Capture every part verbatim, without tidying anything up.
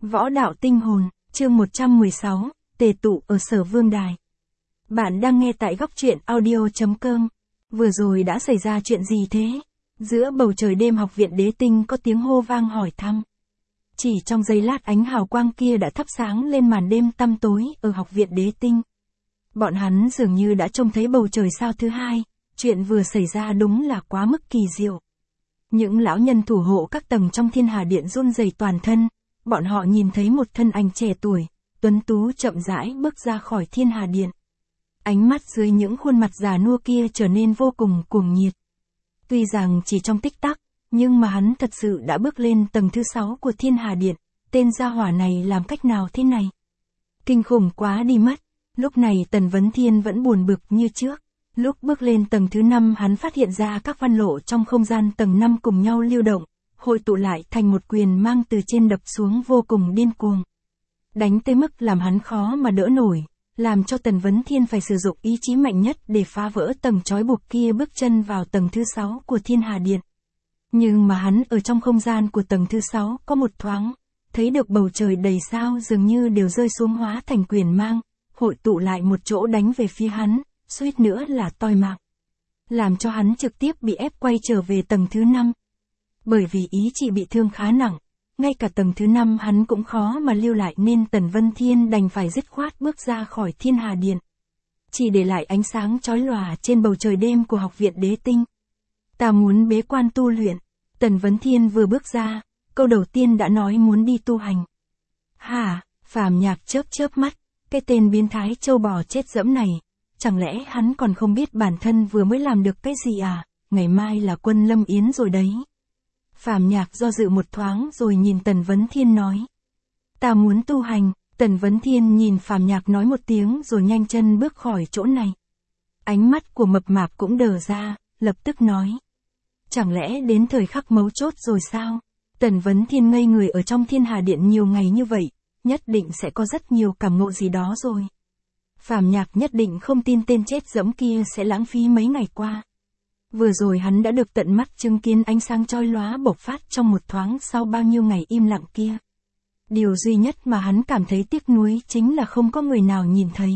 Võ đạo tinh hồn, chương một trăm mười sáu, tề tụ ở Sở Vương Đài. Bạn đang nghe tại góc truyện audio.com. Vừa rồi đã xảy ra chuyện gì thế? Giữa bầu trời đêm học viện Đế Tinh có tiếng hô vang hỏi thăm. Chỉ trong giây lát ánh hào quang kia đã thắp sáng lên màn đêm tăm tối ở học viện Đế Tinh. Bọn hắn dường như đã trông thấy bầu trời sao thứ hai, chuyện vừa xảy ra đúng là quá mức kỳ diệu. Những lão nhân thủ hộ các tầng trong Thiên Hà Điện run rẩy toàn thân, bọn họ nhìn thấy một thân ảnh trẻ tuổi, tuấn tú chậm rãi bước ra khỏi Thiên Hà Điện. Ánh mắt dưới những khuôn mặt già nua kia trở nên vô cùng cuồng nhiệt. Tuy rằng chỉ trong tích tắc, nhưng mà hắn thật sự đã bước lên tầng thứ sáu của Thiên Hà Điện, tên gia hỏa này làm cách nào thế này? Kinh khủng quá đi mất, lúc này Tần Vấn Thiên vẫn buồn bực như trước. Lúc bước lên tầng thứ năm hắn phát hiện ra các văn lộ trong không gian tầng năm cùng nhau lưu động, hội tụ lại thành một quyền mang từ trên đập xuống vô cùng điên cuồng. Đánh tới mức làm hắn khó mà đỡ nổi, làm cho Tần Vấn Thiên phải sử dụng ý chí mạnh nhất để phá vỡ tầng trói buộc kia bước chân vào tầng thứ sáu của Thiên Hà Điện. Nhưng mà hắn ở trong không gian của tầng thứ sáu có một thoáng, thấy được bầu trời đầy sao dường như đều rơi xuống hóa thành quyền mang, hội tụ lại một chỗ đánh về phía hắn, suýt nữa là toi mạng. Làm cho hắn trực tiếp bị ép quay trở về tầng thứ năm. Bởi vì ý chỉ bị thương khá nặng, ngay cả tầng thứ năm hắn cũng khó mà lưu lại nên Tần Vấn Thiên đành phải dứt khoát bước ra khỏi Thiên Hà Điện. Chỉ để lại ánh sáng chói lòa trên bầu trời đêm của học viện Đế Tinh. Ta muốn bế quan tu luyện. Tần Vấn Thiên vừa bước ra, câu đầu tiên đã nói muốn đi tu hành. Hả, Phàm Nhạc chớp chớp mắt, cái tên biến thái trâu bò chết dẫm này. Chẳng lẽ hắn còn không biết bản thân vừa mới làm được cái gì à, ngày mai là Quân Lâm Yến rồi đấy. Phàm Nhạc do dự một thoáng rồi nhìn Tần Vấn Thiên nói. Ta muốn tu hành. Tần Vấn Thiên nhìn Phàm Nhạc nói một tiếng rồi nhanh chân bước khỏi chỗ này. Ánh mắt của mập mạp cũng đờ ra, lập tức nói. Chẳng lẽ đến thời khắc mấu chốt rồi sao? Tần Vấn Thiên ngây người ở trong Thiên Hà Điện nhiều ngày như vậy, nhất định sẽ có rất nhiều cảm ngộ gì đó rồi. Phàm Nhạc nhất định không tin tên chết dẫm kia sẽ lãng phí mấy ngày qua. Vừa rồi hắn đã được tận mắt chứng kiến ánh sáng chói lóa bộc phát trong một thoáng sau bao nhiêu ngày im lặng kia. Điều duy nhất mà hắn cảm thấy tiếc nuối chính là không có người nào nhìn thấy.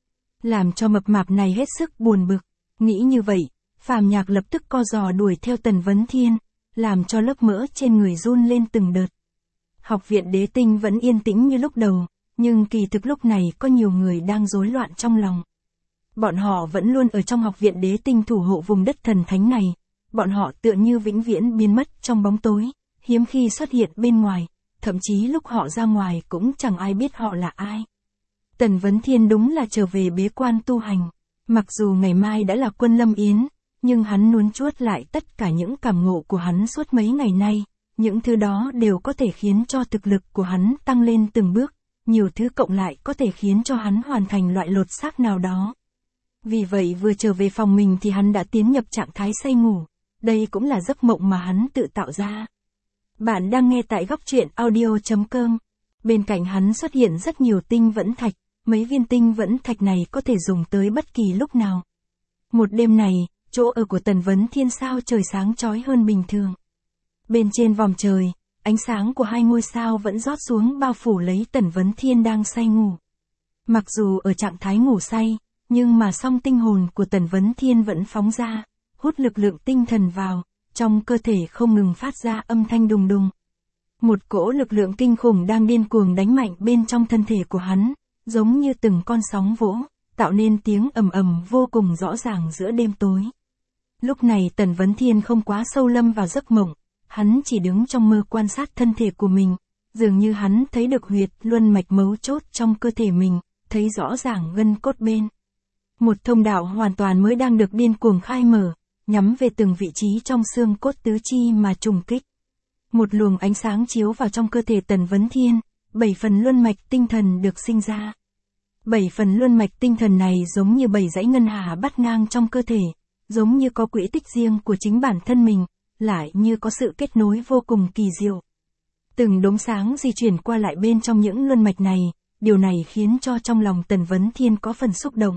Làm cho mập mạp này hết sức buồn bực. Nghĩ như vậy, Phàm Nhạc lập tức co giò đuổi theo Tần Vấn Thiên, làm cho lớp mỡ trên người run lên từng đợt. Học viện Đế Tinh vẫn yên tĩnh như lúc đầu. Nhưng kỳ thực lúc này có nhiều người đang rối loạn trong lòng. Bọn họ vẫn luôn ở trong học viện Đế Tinh thủ hộ vùng đất thần thánh này. Bọn họ tựa như vĩnh viễn biến mất trong bóng tối, hiếm khi xuất hiện bên ngoài, thậm chí lúc họ ra ngoài cũng chẳng ai biết họ là ai. Tần Vấn Thiên đúng là trở về bế quan tu hành. Mặc dù ngày mai đã là Quân Lâm Yến, nhưng hắn nuốt chuốt lại tất cả những cảm ngộ của hắn suốt mấy ngày nay. Những thứ đó đều có thể khiến cho thực lực của hắn tăng lên từng bước. Nhiều thứ cộng lại có thể khiến cho hắn hoàn thành loại lột xác nào đó. Vì vậy vừa trở về phòng mình thì hắn đã tiến nhập trạng thái say ngủ. Đây cũng là giấc mộng mà hắn tự tạo ra. Bạn đang nghe tại góc truyện audio.com. Bên cạnh hắn xuất hiện rất nhiều tinh vẫn thạch. Mấy viên tinh vẫn thạch này có thể dùng tới bất kỳ lúc nào. Một đêm này, chỗ ở của Tần Vấn Thiên sao trời sáng chói hơn bình thường. Bên trên vòm trời, ánh sáng của hai ngôi sao vẫn rót xuống bao phủ lấy Tần Vấn Thiên đang say ngủ. Mặc dù ở trạng thái ngủ say, nhưng mà song tinh hồn của Tần Vấn Thiên vẫn phóng ra, hút lực lượng tinh thần vào, trong cơ thể không ngừng phát ra âm thanh đùng đùng. Một cỗ lực lượng kinh khủng đang điên cuồng đánh mạnh bên trong thân thể của hắn, giống như từng con sóng vỗ, tạo nên tiếng ầm ầm vô cùng rõ ràng giữa đêm tối. Lúc này Tần Vấn Thiên không quá sâu lâm vào giấc mộng. Hắn chỉ đứng trong mơ quan sát thân thể của mình, dường như hắn thấy được huyệt luân mạch mấu chốt trong cơ thể mình, thấy rõ ràng gân cốt bên. Một thông đạo hoàn toàn mới đang được điên cuồng khai mở, nhắm về từng vị trí trong xương cốt tứ chi mà trùng kích. Một luồng ánh sáng chiếu vào trong cơ thể Tần Vấn Thiên, bảy phần luân mạch tinh thần được sinh ra. Bảy phần luân mạch tinh thần này giống như bảy dãy ngân hà bắt ngang trong cơ thể, giống như có quỹ tích riêng của chính bản thân mình. Lại như có sự kết nối vô cùng kỳ diệu. Từng đốm sáng di chuyển qua lại bên trong những luân mạch này, điều này khiến cho trong lòng Tần Vấn Thiên có phần xúc động.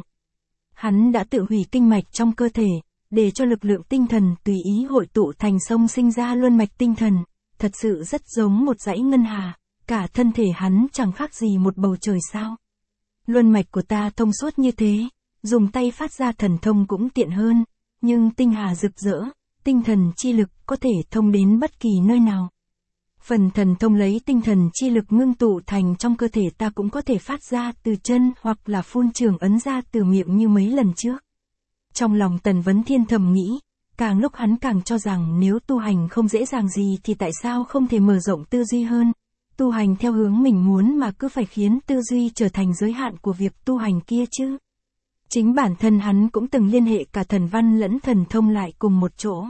Hắn đã tự hủy kinh mạch trong cơ thể, để cho lực lượng tinh thần tùy ý hội tụ thành sông sinh ra luân mạch tinh thần, thật sự rất giống một dãy ngân hà, cả thân thể hắn chẳng khác gì một bầu trời sao. Luân mạch của ta thông suốt như thế, dùng tay phát ra thần thông cũng tiện hơn, nhưng tinh hà rực rỡ, tinh thần chi lực có thể thông đến bất kỳ nơi nào. Phần thần thông lấy tinh thần chi lực ngưng tụ thành trong cơ thể ta cũng có thể phát ra từ chân hoặc là phun trường ấn ra từ miệng như mấy lần trước. Trong lòng Tần Vấn Thiên thầm nghĩ, càng lúc hắn càng cho rằng nếu tu hành không dễ dàng gì thì tại sao không thể mở rộng tư duy hơn, tu hành theo hướng mình muốn mà cứ phải khiến tư duy trở thành giới hạn của việc tu hành kia chứ. Chính bản thân hắn cũng từng liên hệ cả thần văn lẫn thần thông lại cùng một chỗ.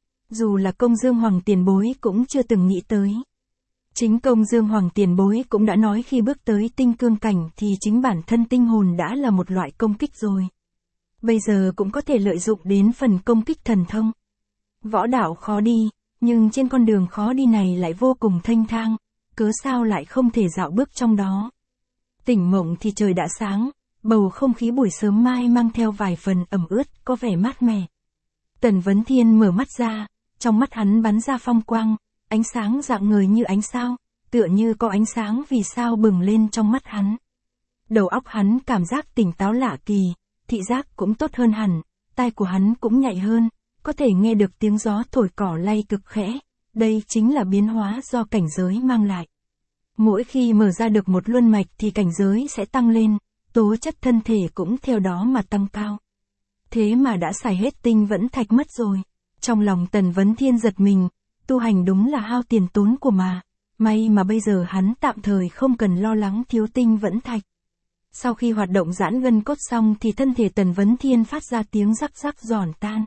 Dù là Công Dương Hoàng tiền bối cũng chưa từng nghĩ tới. Chính Công Dương Hoàng tiền bối cũng đã nói khi bước tới tinh cương cảnh thì chính bản thân tinh hồn đã là một loại công kích rồi. Bây giờ cũng có thể lợi dụng đến phần công kích thần thông. Võ đạo khó đi, nhưng trên con đường khó đi này lại vô cùng thênh thang, cớ sao lại không thể dạo bước trong đó. Tỉnh mộng thì trời đã sáng, bầu không khí buổi sớm mai mang theo vài phần ẩm ướt, có vẻ mát mẻ. Tần Vấn Thiên mở mắt ra, trong mắt hắn bắn ra phong quang, ánh sáng rạng ngời như ánh sao, tựa như có ánh sáng vì sao bừng lên trong mắt hắn. Đầu óc hắn cảm giác tỉnh táo lạ kỳ, thị giác cũng tốt hơn hẳn, tai của hắn cũng nhạy hơn, có thể nghe được tiếng gió thổi cỏ lay cực khẽ, đây chính là biến hóa do cảnh giới mang lại. Mỗi khi mở ra được một luân mạch thì cảnh giới sẽ tăng lên, tố chất thân thể cũng theo đó mà tăng cao. Thế mà đã xài hết tinh vẫn thạch mất rồi. Trong lòng Tần Vấn Thiên giật mình, tu hành đúng là hao tiền tốn của mà, may mà bây giờ hắn tạm thời không cần lo lắng thiếu tinh vẫn thạch. Sau khi hoạt động giãn gân cốt xong thì thân thể Tần Vấn Thiên phát ra tiếng rắc rắc giòn tan.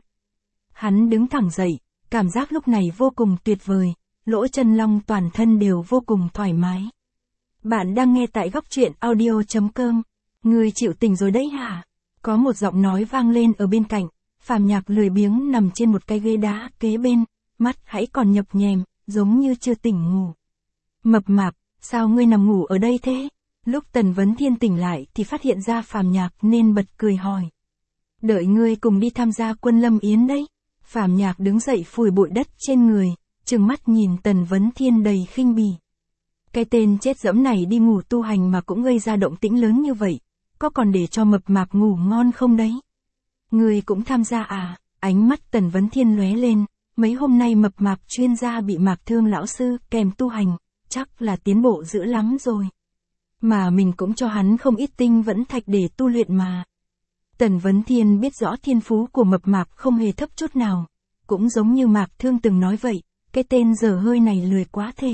Hắn đứng thẳng dậy, cảm giác lúc này vô cùng tuyệt vời, lỗ chân lông toàn thân đều vô cùng thoải mái. Bạn đang nghe tại góc truyện audio chấm com. Người chịu tình rồi đấy hả? Có một giọng nói vang lên ở bên cạnh. Phàm Nhạc lười biếng nằm trên một cái ghế đá kế bên, mắt hãy còn nhập nhèm, giống như chưa tỉnh ngủ. Mập mạp, sao ngươi nằm ngủ ở đây thế? Lúc Tần Vấn Thiên tỉnh lại thì phát hiện ra Phàm Nhạc nên bật cười hỏi. Đợi ngươi cùng đi tham gia quân lâm yến đấy. Phàm Nhạc đứng dậy phủi bụi đất trên người, trừng mắt nhìn Tần Vấn Thiên đầy khinh bỉ. Cái tên chết dẫm này đi ngủ tu hành mà cũng gây ra động tĩnh lớn như vậy, có còn để cho mập mạp ngủ ngon không đấy? Người cũng tham gia à? Ánh mắt Tần Vấn Thiên lóe lên, mấy hôm nay mập mạp chuyên gia bị Mạc Thương lão sư kèm tu hành, chắc là tiến bộ dữ lắm rồi. Mà mình cũng cho hắn không ít tinh vẫn thạch để tu luyện mà. Tần Vấn Thiên biết rõ thiên phú của mập mạp không hề thấp chút nào, cũng giống như Mạc Thương từng nói vậy, cái tên dở hơi này lười quá thể.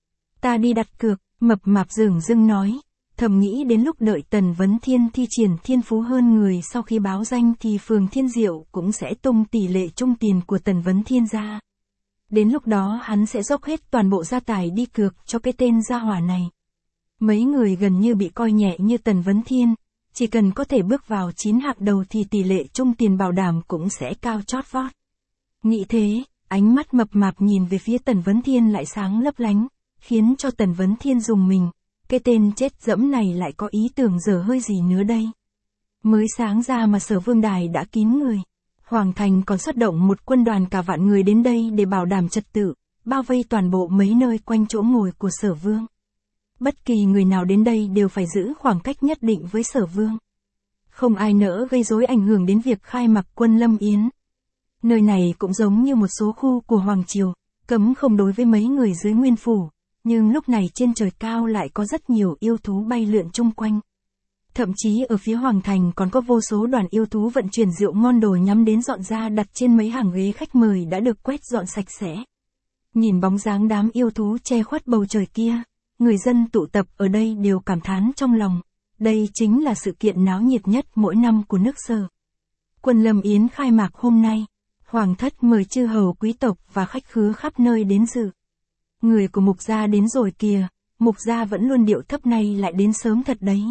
Ta đi đặt cược, mập mạp dửng dưng nói. Thầm nghĩ đến lúc đợi Tần Vấn Thiên thi triển thiên phú hơn người sau khi báo danh thì Phường Thiên Diệu cũng sẽ tung tỷ lệ chung tiền của Tần Vấn Thiên ra. Đến lúc đó hắn sẽ dốc hết toàn bộ gia tài đi cược cho cái tên gia hỏa này. Mấy người gần như bị coi nhẹ như Tần Vấn Thiên, chỉ cần có thể bước vào chín hạng đầu thì tỷ lệ chung tiền bảo đảm cũng sẽ cao chót vót. Nghĩ thế, ánh mắt mập mạp nhìn về phía Tần Vấn Thiên lại sáng lấp lánh, khiến cho Tần Vấn Thiên rùng mình. Cái tên chết dẫm này lại có ý tưởng dở hơi gì nữa đây. Mới sáng ra mà Sở Vương Đài đã kín người. Hoàng Thành còn xuất động một quân đoàn cả vạn người đến đây để bảo đảm trật tự, bao vây toàn bộ mấy nơi quanh chỗ ngồi của Sở Vương. Bất kỳ người nào đến đây đều phải giữ khoảng cách nhất định với Sở Vương. Không ai nỡ gây rối ảnh hưởng đến việc khai mạc quân lâm yến. Nơi này cũng giống như một số khu của Hoàng Triều, cấm không đối với mấy người dưới nguyên phủ. Nhưng lúc này trên trời cao lại có rất nhiều yêu thú bay lượn chung quanh. Thậm chí ở phía Hoàng Thành còn có vô số đoàn yêu thú vận chuyển rượu ngon đồ nhắm đến dọn ra đặt trên mấy hàng ghế khách mời đã được quét dọn sạch sẽ. Nhìn bóng dáng đám yêu thú che khuất bầu trời kia, người dân tụ tập ở đây đều cảm thán trong lòng. Đây chính là sự kiện náo nhiệt nhất mỗi năm của nước Sở. Quân lâm yến khai mạc hôm nay, Hoàng thất mời chư hầu quý tộc và khách khứa khắp nơi đến dự. Người của Mục gia đến rồi kìa, Mục gia vẫn luôn điệu thấp này lại đến sớm thật đấy.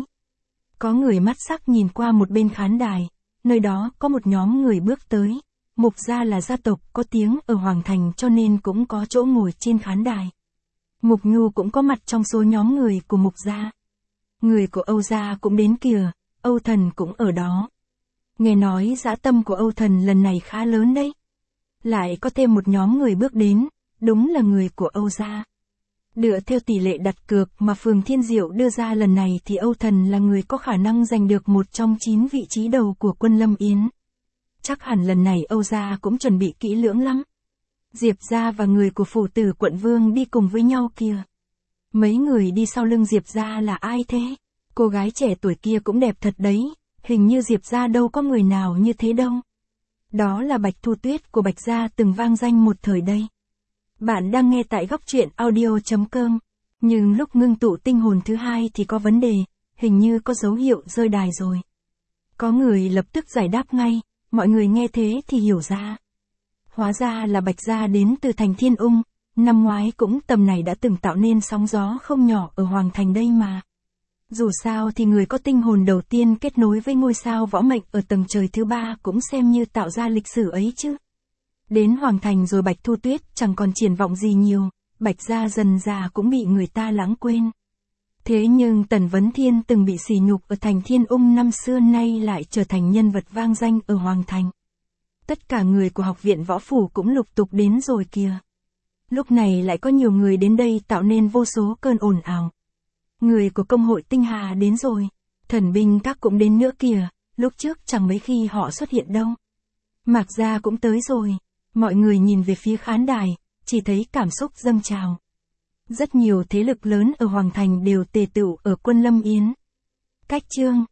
Có người mắt sắc nhìn qua một bên khán đài, nơi đó có một nhóm người bước tới. Mục gia là gia tộc có tiếng ở Hoàng Thành cho nên cũng có chỗ ngồi trên khán đài. Mục Nhu cũng có mặt trong số nhóm người của Mục gia. Người của Âu gia cũng đến kìa, Âu Thần cũng ở đó. Nghe nói dã tâm của Âu Thần lần này khá lớn đấy. Lại có thêm một nhóm người bước đến. Đúng là người của Âu gia. Dựa theo tỷ lệ đặt cược mà phường Thiên Diệu đưa ra lần này thì Âu Thần là người có khả năng giành được một trong chín vị trí đầu của quân Lâm Yến. Chắc hẳn lần này Âu gia cũng chuẩn bị kỹ lưỡng lắm. Diệp gia và người của phủ tử quận Vương đi cùng với nhau kìa. Mấy người đi sau lưng Diệp gia là ai thế? Cô gái trẻ tuổi kia cũng đẹp thật đấy, hình như Diệp gia đâu có người nào như thế đâu. Đó là Bạch Thu Tuyết của Bạch gia từng vang danh một thời đây. Bạn đang nghe tại góc truyện audio.com. Nhưng lúc ngưng tụ tinh hồn thứ hai thì có vấn đề, hình như có dấu hiệu rơi đài rồi. Có người lập tức giải đáp ngay, mọi người nghe thế thì hiểu ra. Hóa ra là Bạch gia đến từ thành Thiên Ung, năm ngoái cũng tầm này đã từng tạo nên sóng gió không nhỏ ở Hoàng Thành đây mà. Dù sao thì người có tinh hồn đầu tiên kết nối với ngôi sao võ mệnh ở tầng trời thứ ba cũng xem như tạo ra lịch sử ấy chứ. Đến Hoàng Thành rồi Bạch Thu Tuyết chẳng còn triển vọng gì nhiều, Bạch gia dần già cũng bị người ta lãng quên. Thế nhưng Tần Vấn Thiên từng bị sỉ nhục ở thành Thiên Ung năm xưa nay lại trở thành nhân vật vang danh ở Hoàng Thành. Tất cả người của học viện võ phủ cũng lục tục đến rồi kìa. Lúc này lại có nhiều người đến đây tạo nên vô số cơn ồn ào. Người của công hội Tinh Hà đến rồi, thần binh các cũng đến nữa kìa, lúc trước chẳng mấy khi họ xuất hiện đâu. Mạc gia cũng tới rồi, mọi người nhìn về phía khán đài, chỉ thấy cảm xúc dâng trào. Rất nhiều thế lực lớn ở Hoàng Thành đều tề tựu ở quân Lâm Yến. Cách chương